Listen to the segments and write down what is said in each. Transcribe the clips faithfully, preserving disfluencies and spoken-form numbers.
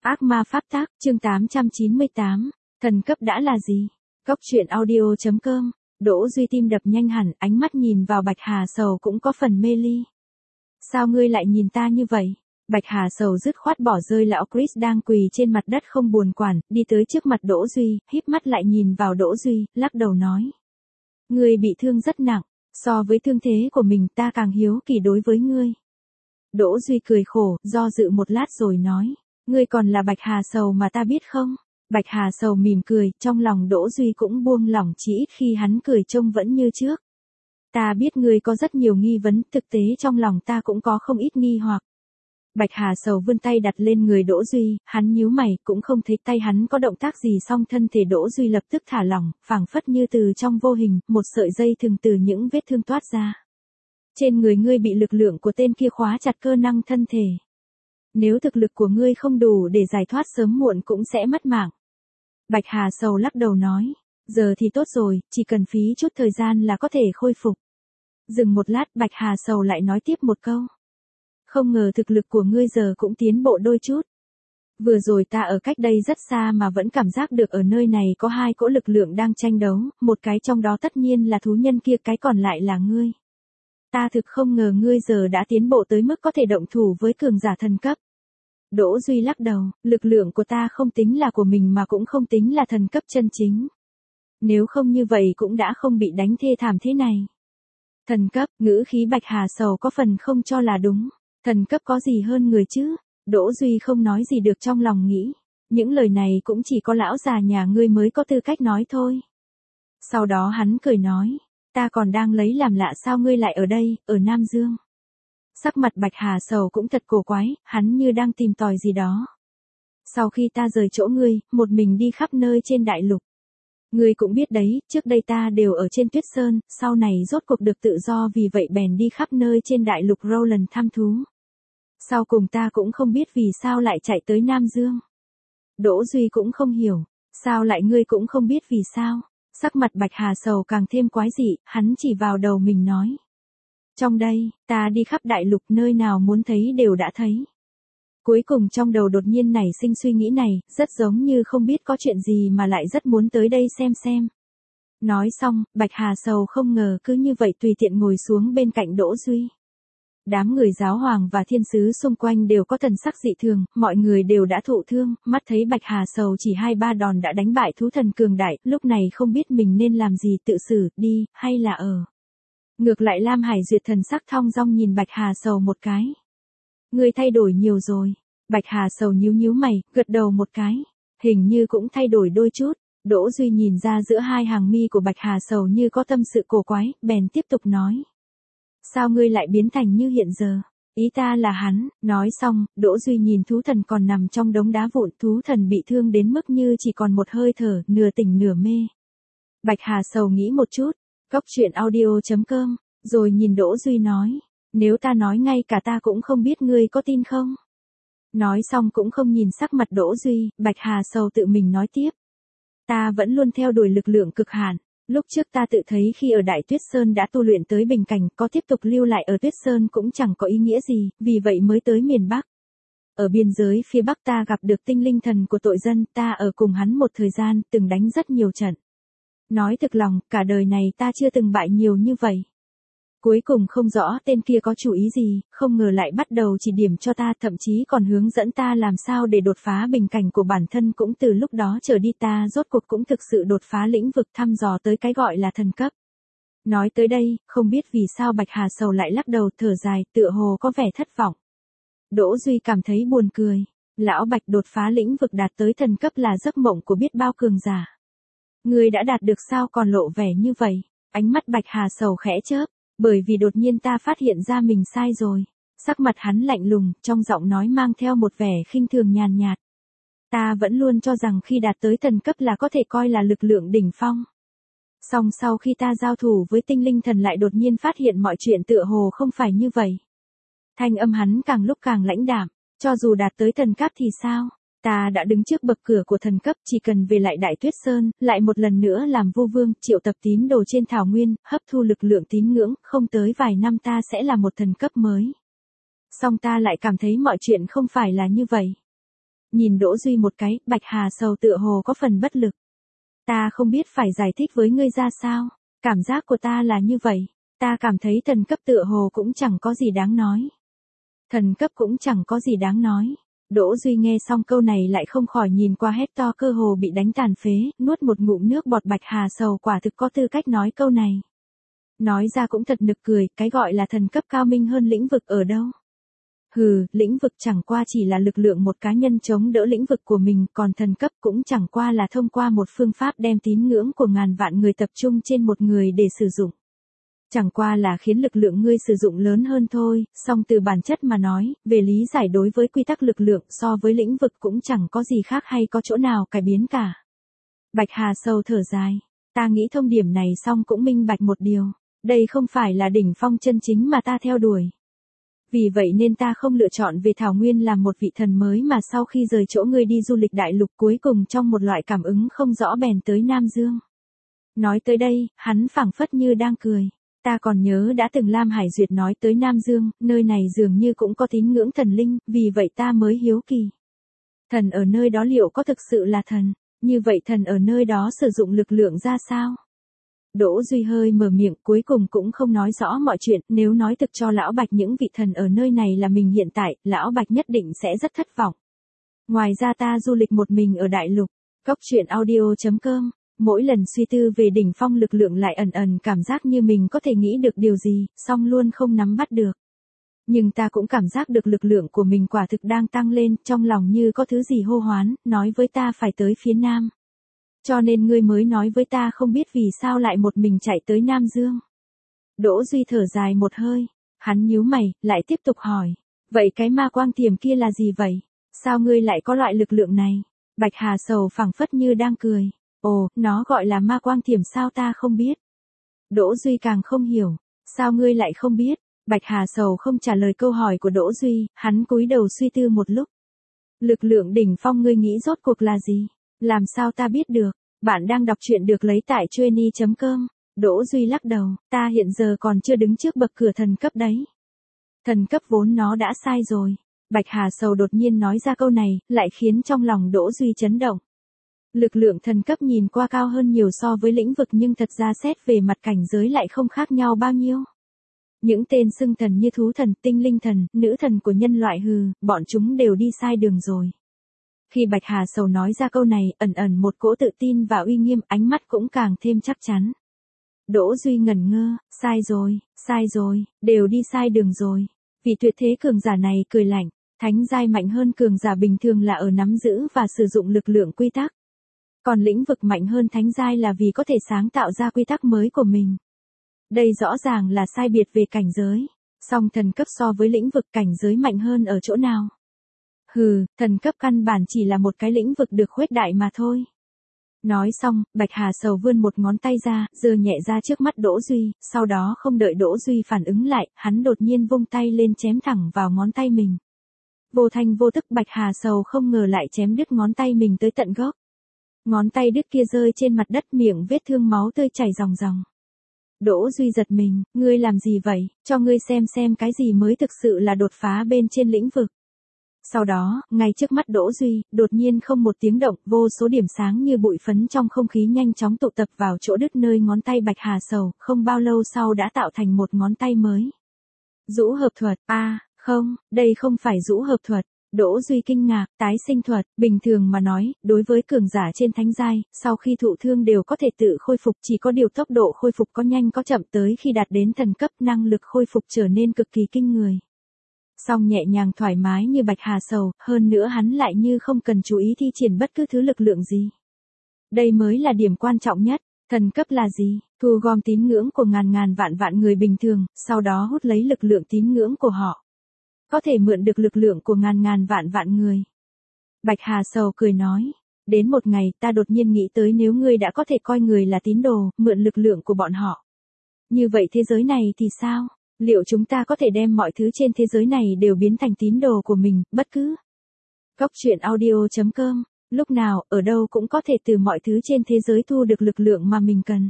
Ác ma pháp tác, chương tám trăm chín mươi tám. Thần cấp đã là gì? Góc truyện audio chấm com. Đỗ Duy tim đập nhanh hẳn, ánh mắt nhìn vào Bạch Hà Sầu cũng có phần mê ly. Sao ngươi lại nhìn ta như vậy? Bạch Hà Sầu dứt khoát bỏ rơi lão Chris đang quỳ trên mặt đất không buồn quản, đi tới trước mặt Đỗ Duy, híp mắt lại nhìn vào Đỗ Duy, lắc đầu nói. Ngươi bị thương rất nặng, so với thương thế của mình ta càng hiếu kỳ đối với ngươi. Đỗ Duy cười khổ, do dự một lát rồi nói. Ngươi còn là Bạch Hà Sầu mà ta biết không? Bạch Hà Sầu mỉm cười, trong lòng Đỗ Duy cũng buông lỏng chỉ ít khi hắn cười trông vẫn như trước. Ta biết ngươi có rất nhiều nghi vấn, thực tế trong lòng ta cũng có không ít nghi hoặc. Bạch Hà Sầu vươn tay đặt lên người Đỗ Duy, hắn nhíu mày, cũng không thấy tay hắn có động tác gì song thân thể Đỗ Duy lập tức thả lỏng, phảng phất như từ trong vô hình, một sợi dây thừng từ những vết thương toát ra. Trên người ngươi bị lực lượng của tên kia khóa chặt cơ năng thân thể. Nếu thực lực của ngươi không đủ để giải thoát sớm muộn cũng sẽ mất mạng. Bạch Hà Sầu lắc đầu nói, giờ thì tốt rồi, chỉ cần phí chút thời gian là có thể khôi phục. Dừng một lát Bạch Hà Sầu lại nói tiếp một câu. Không ngờ thực lực của ngươi giờ cũng tiến bộ đôi chút. Vừa rồi ta ở cách đây rất xa mà vẫn cảm giác được ở nơi này có hai cỗ lực lượng đang tranh đấu, một cái trong đó tất nhiên là thú nhân kia, cái còn lại là ngươi. Ta thực không ngờ ngươi giờ đã tiến bộ tới mức có thể động thủ với cường giả thần cấp. Đỗ Duy lắc đầu, lực lượng của ta không tính là của mình mà cũng không tính là thần cấp chân chính. Nếu không như vậy cũng đã không bị đánh thê thảm thế này. Thần cấp, ngữ khí Bạch Hà Sầu có phần không cho là đúng. Thần cấp có gì hơn người chứ? Đỗ Duy không nói gì được trong lòng nghĩ. Những lời này cũng chỉ có lão già nhà ngươi mới có tư cách nói thôi. Sau đó hắn cười nói, ta còn đang lấy làm lạ sao ngươi lại ở đây, ở Nam Dương. Sắc mặt Bạch Hà Sầu cũng thật cổ quái, hắn như đang tìm tòi gì đó. Sau khi ta rời chỗ ngươi, một mình đi khắp nơi trên đại lục. Ngươi cũng biết đấy, trước đây ta đều ở trên Tuyết Sơn, sau này rốt cuộc được tự do vì vậy bèn đi khắp nơi trên đại lục Roland thăm thú. Sau cùng ta cũng không biết vì sao lại chạy tới Nam Dương. Đỗ Duy cũng không hiểu, sao lại ngươi cũng không biết vì sao. Sắc mặt Bạch Hà Sầu càng thêm quái dị, hắn chỉ vào đầu mình nói. Trong đây, ta đi khắp đại lục nơi nào muốn thấy đều đã thấy. Cuối cùng trong đầu đột nhiên nảy sinh suy nghĩ này, rất giống như không biết có chuyện gì mà lại rất muốn tới đây xem xem. Nói xong, Bạch Hà Sầu không ngờ cứ như vậy tùy tiện ngồi xuống bên cạnh Đỗ Duy. Đám người giáo hoàng và thiên sứ xung quanh đều có thần sắc dị thường, mọi người đều đã thụ thương, mắt thấy Bạch Hà Sầu chỉ hai ba đòn đã đánh bại thú thần cường đại, lúc này không biết mình nên làm gì, tự xử, đi, hay là ở. Ngược lại Lam Hải Duyệt thần sắc thong dong nhìn Bạch Hà Sầu một cái. Ngươi thay đổi nhiều rồi. Bạch Hà Sầu nhíu nhíu mày, gật đầu một cái. Hình như cũng thay đổi đôi chút. Đỗ Duy nhìn ra giữa hai hàng mi của Bạch Hà Sầu như có tâm sự cổ quái, bèn tiếp tục nói. Sao ngươi lại biến thành như hiện giờ? Ý ta là hắn. Nói xong, Đỗ Duy nhìn thú thần còn nằm trong đống đá vụn, thú thần bị thương đến mức như chỉ còn một hơi thở, nửa tỉnh nửa mê. Bạch Hà Sầu nghĩ một chút. Góc truyện audio chấm com, rồi nhìn Đỗ Duy nói, nếu ta nói ngay cả ta cũng không biết ngươi có tin không? Nói xong cũng không nhìn sắc mặt Đỗ Duy, Bạch Hà Sầu tự mình nói tiếp. Ta vẫn luôn theo đuổi lực lượng cực hạn, lúc trước ta tự thấy khi ở Đại Tuyết Sơn đã tu luyện tới bình cảnh, có tiếp tục lưu lại ở Tuyết Sơn cũng chẳng có ý nghĩa gì, vì vậy mới tới miền Bắc. Ở biên giới phía Bắc ta gặp được tinh linh thần của tội dân, ta ở cùng hắn một thời gian, từng đánh rất nhiều trận. Nói thực lòng, cả đời này ta chưa từng bại nhiều như vậy. Cuối cùng không rõ tên kia có chủ ý gì, không ngờ lại bắt đầu chỉ điểm cho ta, thậm chí còn hướng dẫn ta làm sao để đột phá bình cảnh của bản thân, cũng từ lúc đó trở đi ta rốt cuộc cũng thực sự đột phá lĩnh vực thăm dò tới cái gọi là thần cấp. Nói tới đây, không biết vì sao Bạch Hà Sầu lại lắc đầu thở dài, tựa hồ có vẻ thất vọng. Đỗ Duy cảm thấy buồn cười. Lão Bạch đột phá lĩnh vực đạt tới thần cấp là giấc mộng của biết bao cường giả. Ngươi đã đạt được sao còn lộ vẻ như vậy? Ánh mắt Bạch Hà Sầu khẽ chớp, bởi vì đột nhiên ta phát hiện ra mình sai rồi. Sắc mặt hắn lạnh lùng, trong giọng nói mang theo một vẻ khinh thường nhàn nhạt. Ta vẫn luôn cho rằng khi đạt tới thần cấp là có thể coi là lực lượng đỉnh phong. Song sau khi ta giao thủ với tinh linh thần lại đột nhiên phát hiện mọi chuyện tựa hồ không phải như vậy. Thanh âm hắn càng lúc càng lãnh đạm, cho dù đạt tới thần cấp thì sao? Ta đã đứng trước bậc cửa của thần cấp, chỉ cần về lại Đại Tuyết Sơn, lại một lần nữa làm vu vương, triệu tập tín đồ trên thảo nguyên, hấp thu lực lượng tín ngưỡng, không tới vài năm ta sẽ là một thần cấp mới. Song ta lại cảm thấy mọi chuyện không phải là như vậy. Nhìn Đỗ Duy một cái, Bạch Hà Sầu tựa hồ có phần bất lực. Ta không biết phải giải thích với ngươi ra sao, cảm giác của ta là như vậy, ta cảm thấy thần cấp tựa hồ cũng chẳng có gì đáng nói. Thần cấp cũng chẳng có gì đáng nói. Đỗ Duy nghe xong câu này lại không khỏi nhìn qua Hector cơ hồ bị đánh tàn phế, nuốt một ngụm nước bọt. Bạch Hà Sầu quả thực có tư cách nói câu này. Nói ra cũng thật nực cười, cái gọi là thần cấp cao minh hơn lĩnh vực ở đâu. Hừ, lĩnh vực chẳng qua chỉ là lực lượng một cá nhân chống đỡ lĩnh vực của mình, còn thần cấp cũng chẳng qua là thông qua một phương pháp đem tín ngưỡng của ngàn vạn người tập trung trên một người để sử dụng. Chẳng qua là khiến lực lượng ngươi sử dụng lớn hơn thôi, song từ bản chất mà nói, về lý giải đối với quy tắc lực lượng so với lĩnh vực cũng chẳng có gì khác hay có chỗ nào cải biến cả. Bạch Hà Sầu thở dài, ta nghĩ thông điểm này xong cũng minh bạch một điều, đây không phải là đỉnh phong chân chính mà ta theo đuổi. Vì vậy nên ta không lựa chọn về Thảo Nguyên làm một vị thần mới mà sau khi rời chỗ ngươi đi du lịch đại lục cuối cùng trong một loại cảm ứng không rõ bèn tới Nam Dương. Nói tới đây, hắn phảng phất như đang cười. Ta còn nhớ đã từng Lam Hải Duyệt nói tới Nam Dương, nơi này dường như cũng có tín ngưỡng thần linh, vì vậy ta mới hiếu kỳ. Thần ở nơi đó liệu có thực sự là thần, như vậy thần ở nơi đó sử dụng lực lượng ra sao? Đỗ Duy hơi mở miệng cuối cùng cũng không nói rõ mọi chuyện, nếu nói thực cho Lão Bạch những vị thần ở nơi này là mình hiện tại, Lão Bạch nhất định sẽ rất thất vọng. Ngoài ra ta du lịch một mình ở đại lục, Cốc Truyện Audio chấm com. Mỗi lần suy tư về đỉnh phong lực lượng lại ẩn ẩn cảm giác như mình có thể nghĩ được điều gì, song luôn không nắm bắt được. Nhưng ta cũng cảm giác được lực lượng của mình quả thực đang tăng lên, trong lòng như có thứ gì hô hoán, nói với ta phải tới phía Nam. Cho nên ngươi mới nói với ta không biết vì sao lại một mình chạy tới Nam Dương. Đỗ Duy thở dài một hơi, hắn nhíu mày, lại tiếp tục hỏi, vậy cái ma quang thiểm kia là gì vậy? Sao ngươi lại có loại lực lượng này? Bạch Hà Sầu phảng phất như đang cười. Ồ, nó gọi là ma quang thiểm sao ta không biết. Đỗ Duy càng không hiểu, sao ngươi lại không biết. Bạch Hà Sầu không trả lời câu hỏi của Đỗ Duy, hắn cúi đầu suy tư một lúc. Lực lượng đỉnh phong ngươi nghĩ rốt cuộc là gì? Làm sao ta biết được? Bạn đang đọc truyện được lấy tại chueny chấm com. Đỗ Duy lắc đầu, ta hiện giờ còn chưa đứng trước bậc cửa thần cấp đấy. Thần cấp vốn nó đã sai rồi. Bạch Hà Sầu đột nhiên nói ra câu này, lại khiến trong lòng Đỗ Duy chấn động. Lực lượng thần cấp nhìn qua cao hơn nhiều so với lĩnh vực nhưng thật ra xét về mặt cảnh giới lại không khác nhau bao nhiêu. Những tên xưng thần như thú thần, tinh linh thần, nữ thần của nhân loại hừ, bọn chúng đều đi sai đường rồi. Khi Bạch Hà Sầu nói ra câu này, ẩn ẩn một cỗ tự tin và uy nghiêm, ánh mắt cũng càng thêm chắc chắn. Đỗ Duy ngẩn ngơ, sai rồi, sai rồi, đều đi sai đường rồi. Vì tuyệt thế cường giả này cười lạnh, thánh giai mạnh hơn cường giả bình thường là ở nắm giữ và sử dụng lực lượng quy tắc. Còn lĩnh vực mạnh hơn thánh giai là vì có thể sáng tạo ra quy tắc mới của mình. Đây rõ ràng là sai biệt về cảnh giới. Song thần cấp so với lĩnh vực cảnh giới mạnh hơn ở chỗ nào? Hừ, thần cấp căn bản chỉ là một cái lĩnh vực được khuếch đại mà thôi. Nói xong, Bạch Hà Sầu vươn một ngón tay ra, giơ nhẹ ra trước mắt Đỗ Duy, sau đó không đợi Đỗ Duy phản ứng lại, hắn đột nhiên vung tay lên chém thẳng vào ngón tay mình. Vô thanh vô tức Bạch Hà Sầu không ngờ lại chém đứt ngón tay mình tới tận gốc. Ngón tay đứt kia rơi trên mặt đất, miệng vết thương máu tươi chảy ròng ròng. Đỗ Duy giật mình, ngươi làm gì vậy, cho ngươi xem xem cái gì mới thực sự là đột phá bên trên lĩnh vực. Sau đó, ngay trước mắt Đỗ Duy, đột nhiên không một tiếng động, vô số điểm sáng như bụi phấn trong không khí nhanh chóng tụ tập vào chỗ đứt nơi ngón tay Bạch Hà Sầu, không bao lâu sau đã tạo thành một ngón tay mới. Dũ hợp thuật, a, à, không, đây không phải dũ hợp thuật. Đỗ Duy kinh ngạc, tái sinh thuật, bình thường mà nói, đối với cường giả trên thánh giai, sau khi thụ thương đều có thể tự khôi phục, chỉ có điều tốc độ khôi phục có nhanh có chậm, tới khi đạt đến thần cấp năng lực khôi phục trở nên cực kỳ kinh người. Song nhẹ nhàng thoải mái như Bạch Hà Sầu, hơn nữa hắn lại như không cần chú ý thi triển bất cứ thứ lực lượng gì. Đây mới là điểm quan trọng nhất. Thần cấp là gì? Thu gom tín ngưỡng của ngàn ngàn vạn vạn người bình thường, sau đó hút lấy lực lượng tín ngưỡng của họ. Có thể mượn được lực lượng của ngàn ngàn vạn vạn người. Bạch Hà Sầu cười nói, đến một ngày ta đột nhiên nghĩ tới nếu ngươi đã có thể coi người là tín đồ, mượn lực lượng của bọn họ. Như vậy thế giới này thì sao? Liệu chúng ta có thể đem mọi thứ trên thế giới này đều biến thành tín đồ của mình, bất cứ? Cốc Truyện Audio chấm com, lúc nào, ở đâu cũng có thể từ mọi thứ trên thế giới thu được lực lượng mà mình cần.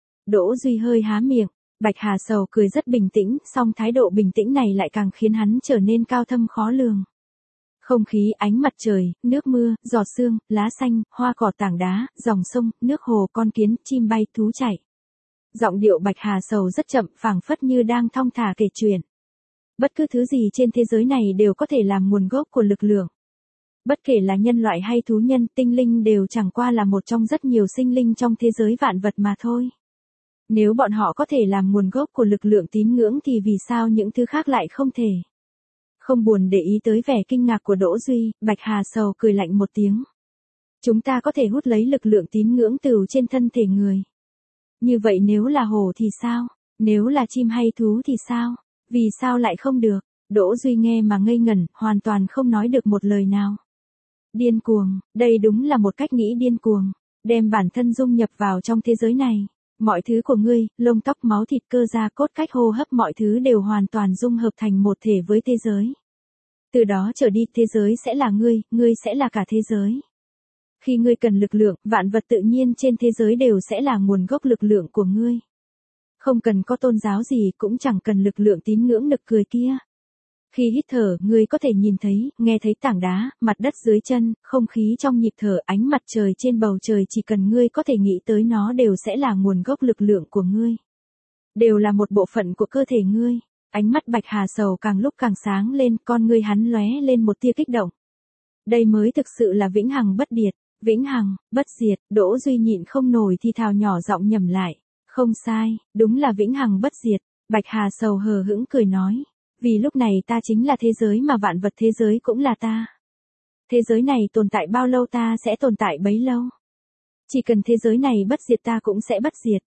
Đỗ Duy hơi há miệng. Bạch Hà Sầu cười rất bình tĩnh, song thái độ bình tĩnh này lại càng khiến hắn trở nên cao thâm khó lường. Không khí, ánh mặt trời, nước mưa, giọt sương, lá xanh, hoa cỏ, tảng đá, dòng sông, nước hồ, con kiến, chim bay, thú chạy. Giọng điệu Bạch Hà Sầu rất chậm, phảng phất như đang thong thả kể chuyện. Bất cứ thứ gì trên thế giới này đều có thể làm nguồn gốc của lực lượng. Bất kể là nhân loại hay thú nhân, tinh linh đều chẳng qua là một trong rất nhiều sinh linh trong thế giới vạn vật mà thôi. Nếu bọn họ có thể làm nguồn gốc của lực lượng tín ngưỡng thì vì sao những thứ khác lại không thể? Không buồn để ý tới vẻ kinh ngạc của Đỗ Duy, Bạch Hà Sầu cười lạnh một tiếng. Chúng ta có thể hút lấy lực lượng tín ngưỡng từ trên thân thể người. Như vậy nếu là hổ thì sao? Nếu là chim hay thú thì sao? Vì sao lại không được? Đỗ Duy nghe mà ngây ngẩn, hoàn toàn không nói được một lời nào. Điên cuồng, đây đúng là một cách nghĩ điên cuồng. Đem bản thân dung nhập vào trong thế giới này. Mọi thứ của ngươi, lông tóc máu thịt cơ da cốt cách hô hấp mọi thứ đều hoàn toàn dung hợp thành một thể với thế giới. Từ đó trở đi thế giới sẽ là ngươi, ngươi sẽ là cả thế giới. Khi ngươi cần lực lượng, vạn vật tự nhiên trên thế giới đều sẽ là nguồn gốc lực lượng của ngươi. Không cần có tôn giáo gì cũng chẳng cần lực lượng tín ngưỡng nực cười kia. Khi hít thở, ngươi có thể nhìn thấy, nghe thấy tảng đá, mặt đất dưới chân, không khí trong nhịp thở, ánh mặt trời trên bầu trời, chỉ cần ngươi có thể nghĩ tới nó đều sẽ là nguồn gốc lực lượng của ngươi. Đều là một bộ phận của cơ thể ngươi. Ánh mắt Bạch Hà Sầu càng lúc càng sáng lên, con ngươi hắn lóe lên một tia kích động. Đây mới thực sự là vĩnh hằng bất diệt, vĩnh hằng, bất diệt. Đỗ Duy nhịn không nổi thì thào nhỏ giọng nhẩm lại. Không sai, đúng là vĩnh hằng bất diệt. Bạch Hà Sầu hờ hững cười nói. Vì lúc này ta chính là thế giới mà vạn vật thế giới cũng là ta. Thế giới này tồn tại bao lâu ta sẽ tồn tại bấy lâu. Chỉ cần thế giới này bất diệt ta cũng sẽ bất diệt.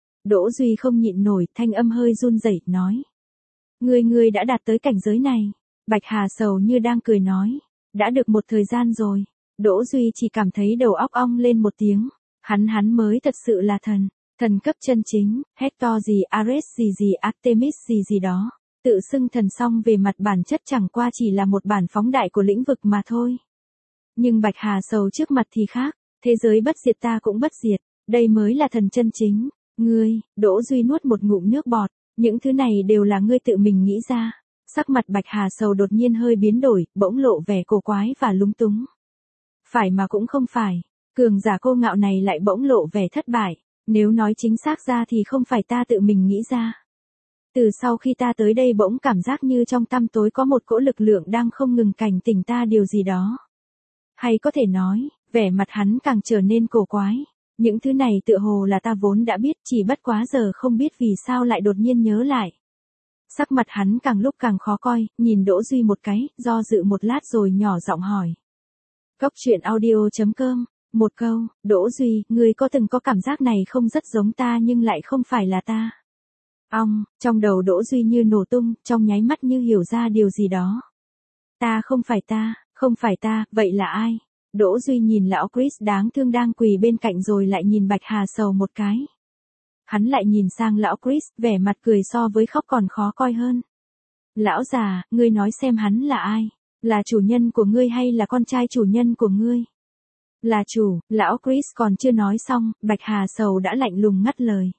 Đỗ Duy không nhịn nổi, thanh âm hơi run rẩy nói. Ngươi ngươi đã đạt tới cảnh giới này. Bạch Hà Sầu như đang cười nói. Đã được một thời gian rồi. Đỗ Duy chỉ cảm thấy đầu óc ong lên một tiếng. Hắn hắn mới thật sự là thần. Thần cấp chân chính, Hector gì Ares gì gì Artemis gì gì đó. Tự xưng thần song về mặt bản chất chẳng qua chỉ là một bản phóng đại của lĩnh vực mà thôi. Nhưng Bạch Hà Sầu trước mặt thì khác. Thế giới bất diệt ta cũng bất diệt. Đây mới là thần chân chính. Ngươi, Đỗ Duy nuốt một ngụm nước bọt. Những thứ này đều là ngươi tự mình nghĩ ra. Sắc mặt Bạch Hà Sầu đột nhiên hơi biến đổi, bỗng lộ vẻ cổ quái và lúng túng. Phải mà cũng không phải. Cường giả cô ngạo này lại bỗng lộ vẻ thất bại. Nếu nói chính xác ra thì không phải ta tự mình nghĩ ra. Từ sau khi ta tới đây bỗng cảm giác như trong tăm tối có một cỗ lực lượng đang không ngừng cảnh tỉnh ta điều gì đó. Hay có thể nói, vẻ mặt hắn càng trở nên cổ quái. Những thứ này tựa hồ là ta vốn đã biết, chỉ bất quá giờ không biết vì sao lại đột nhiên nhớ lại. Sắc mặt hắn càng lúc càng khó coi, nhìn Đỗ Duy một cái, do dự một lát rồi nhỏ giọng hỏi. Cốc truyện audio chấm com, một câu, Đỗ Duy, ngươi có từng có cảm giác này không rất giống ta nhưng lại không phải là ta. Ong, trong đầu Đỗ Duy như nổ tung, trong nháy mắt như hiểu ra điều gì đó. Ta không phải ta, không phải ta, vậy là ai? Đỗ Duy nhìn lão Chris đáng thương đang quỳ bên cạnh rồi lại nhìn Bạch Hà Sầu một cái. Hắn lại nhìn sang lão Chris, vẻ mặt cười so với khóc còn khó coi hơn. Lão già, ngươi nói xem hắn là ai? Là chủ nhân của ngươi hay là con trai chủ nhân của ngươi? Là chủ, lão Chris còn chưa nói xong, Bạch Hà Sầu đã lạnh lùng ngắt lời.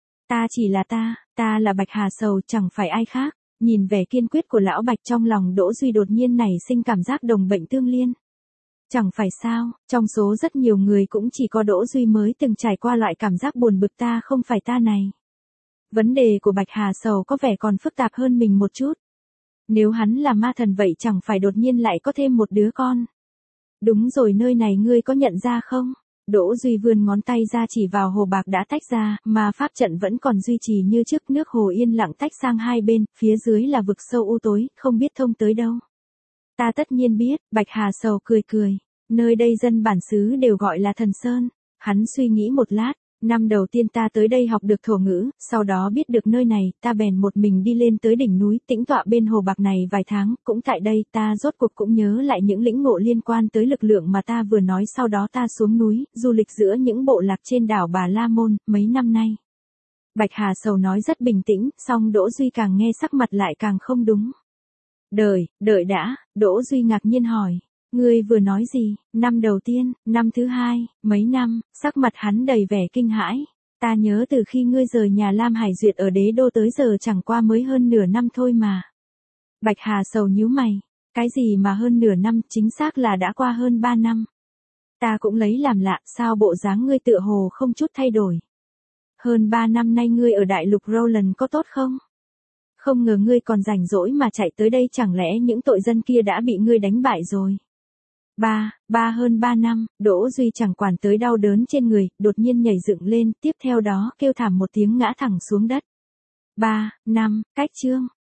Ta chỉ là ta, ta là Bạch Hà Sầu chẳng phải ai khác. Nhìn vẻ kiên quyết của lão Bạch trong lòng Đỗ Duy đột nhiên nảy sinh cảm giác đồng bệnh tương liên. Chẳng phải sao, trong số rất nhiều người cũng chỉ có Đỗ Duy mới từng trải qua loại cảm giác buồn bực ta không phải ta này. Vấn đề của Bạch Hà Sầu có vẻ còn phức tạp hơn mình một chút. Nếu hắn là ma thần vậy chẳng phải đột nhiên lại có thêm một đứa con. Đúng rồi, nơi này ngươi có nhận ra không? Đỗ Duy vươn ngón tay ra chỉ vào hồ bạc đã tách ra, mà pháp trận vẫn còn duy trì như trước, nước hồ yên lặng tách sang hai bên, phía dưới là vực sâu u tối, không biết thông tới đâu. Ta tất nhiên biết, Bạch Hà Sầu cười cười. Nơi đây dân bản xứ đều gọi là Thần Sơn. Hắn suy nghĩ một lát, năm đầu tiên ta tới đây học được thổ ngữ, sau đó biết được nơi này, ta bèn một mình đi lên tới đỉnh núi, tĩnh tọa bên hồ bạc này vài tháng, cũng tại đây ta rốt cuộc cũng nhớ lại những lĩnh ngộ liên quan tới lực lượng mà ta vừa nói, sau đó ta xuống núi, du lịch giữa những bộ lạc trên đảo Bà La Môn, mấy năm nay. Bạch Hà Sầu nói rất bình tĩnh, song Đỗ Duy càng nghe sắc mặt lại càng không đúng. Đợi, đợi đã, Đỗ Duy ngạc nhiên hỏi. Ngươi vừa nói gì, năm đầu tiên, năm thứ hai, mấy năm, sắc mặt hắn đầy vẻ kinh hãi. Ta nhớ từ khi ngươi rời nhà Lam Hải Duyệt ở đế đô tới giờ chẳng qua mới hơn nửa năm thôi mà. Bạch Hà Sầu nhíu mày. Cái gì mà hơn nửa năm, chính xác là đã qua hơn ba năm. Ta cũng lấy làm lạ, sao bộ dáng ngươi tựa hồ không chút thay đổi. Hơn ba năm nay ngươi ở đại lục Roland có tốt không? Không ngờ ngươi còn rảnh rỗi mà chạy tới đây, chẳng lẽ những tội dân kia đã bị ngươi đánh bại rồi? Ba, ba hơn ba năm, Đỗ Duy chẳng quản tới đau đớn trên người, đột nhiên nhảy dựng lên, tiếp theo đó kêu thảm một tiếng ngã thẳng xuống đất. Ba, năm, cách chương.